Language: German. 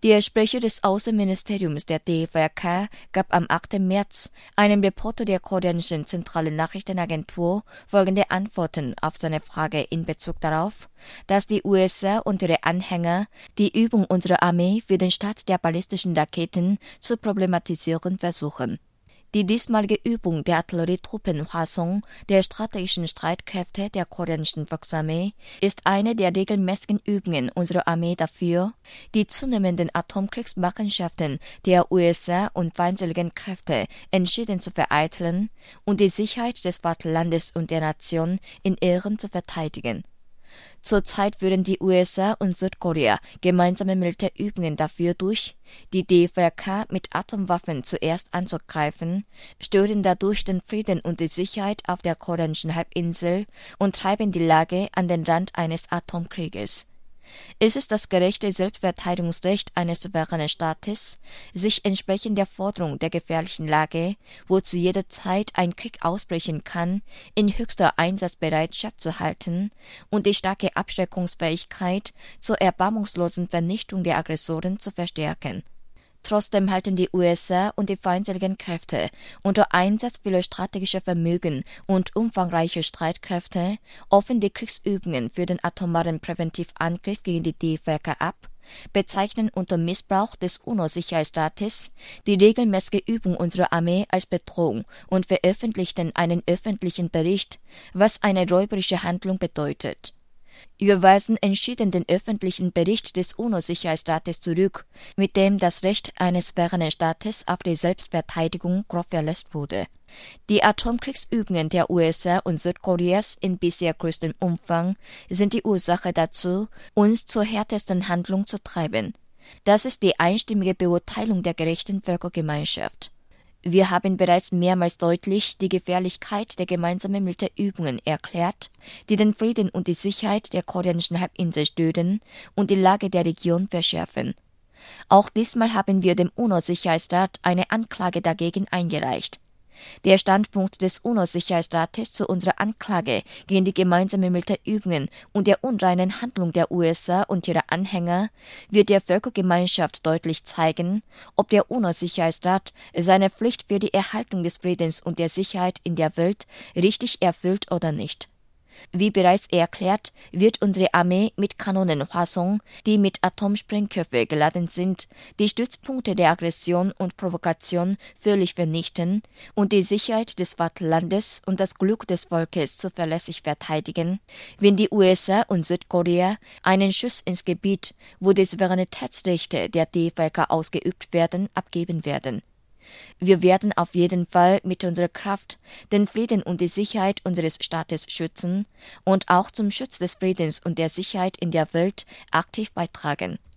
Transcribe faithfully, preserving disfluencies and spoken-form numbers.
Der Sprecher des Außenministeriums der D V R K gab am achten März einem Reporter der koreanischen zentralen Nachrichtenagentur folgende Antworten auf seine Frage in Bezug darauf, dass die U S A und ihre Anhänger die Übung unserer Armee für den Start der ballistischen Raketen zu problematisieren versuchen. Die diesmalige Übung der Artillerietruppen Hwasong der strategischen Streitkräfte der koreanischen Volksarmee ist eine der regelmäßigen Übungen unserer Armee dafür, die zunehmenden Atomkriegsmachenschaften der U S A und feindseligen Kräfte entschieden zu vereiteln und die Sicherheit des Vaterlandes und der Nation in Ehren zu verteidigen. Zurzeit führen die U S A und Südkorea gemeinsame Militärübungen dafür durch, die D V R K mit Atomwaffen zuerst anzugreifen, stören dadurch den Frieden und die Sicherheit auf der koreanischen Halbinsel und treiben die Lage an den Rand eines Atomkrieges. Es ist das gerechte Selbstverteidigungsrecht eines souveränen Staates, sich entsprechend der Forderung der gefährlichen Lage, wo zu jeder Zeit ein Krieg ausbrechen kann, in höchster Einsatzbereitschaft zu halten und die starke Abschreckungsfähigkeit zur erbarmungslosen Vernichtung der Aggressoren zu verstärken. Trotzdem halten die U S A und die feindseligen Kräfte unter Einsatz vieler strategischer Vermögen und umfangreicher Streitkräfte offen die Kriegsübungen für den atomaren Präventivangriff gegen die D V R K ab, bezeichnen unter Missbrauch des UNO-Sicherheitsrates die regelmäßige Übung unserer Armee als Bedrohung und veröffentlichten einen öffentlichen Bericht, was eine räuberische Handlung bedeutet. Wir weisen entschieden den öffentlichen Bericht des UNO-Sicherheitsrates zurück, mit dem das Recht eines souveränen Staates auf die Selbstverteidigung grob verletzt wurde. Die Atomkriegsübungen der U S A und Südkoreas in bisher größtem Umfang sind die Ursache dazu, uns zur härtesten Handlung zu treiben. Das ist die einstimmige Beurteilung der gerechten Völkergemeinschaft. Wir haben bereits mehrmals deutlich die Gefährlichkeit der gemeinsamen Militärübungen erklärt, die den Frieden und die Sicherheit der koreanischen Halbinsel stören und die Lage der Region verschärfen. Auch diesmal haben wir dem UNO-Sicherheitsrat eine Anklage dagegen eingereicht. Der Standpunkt des UNO-Sicherheitsrates zu unserer Anklage gegen die gemeinsamen Militärübungen und der unreinen Handlung der U S A und ihrer Anhänger wird der Völkergemeinschaft deutlich zeigen, ob der UNO-Sicherheitsrat seine Pflicht für die Erhaltung des Friedens und der Sicherheit in der Welt richtig erfüllt oder nicht. Wie bereits erklärt, wird unsere Armee mit Kanonen Hwasong, die mit Atomsprengköpfe geladen sind, die Stützpunkte der Aggression und Provokation völlig vernichten und die Sicherheit des Vaterlandes und das Glück des Volkes zuverlässig verteidigen, wenn die U S A und Südkorea einen Schuss ins Gebiet, wo die Souveränitätsrechte der D V R K ausgeübt werden, abgeben werden. Wir werden auf jeden Fall mit unserer Kraft den Frieden und die Sicherheit unseres Staates schützen und auch zum Schutz des Friedens und der Sicherheit in der Welt aktiv beitragen.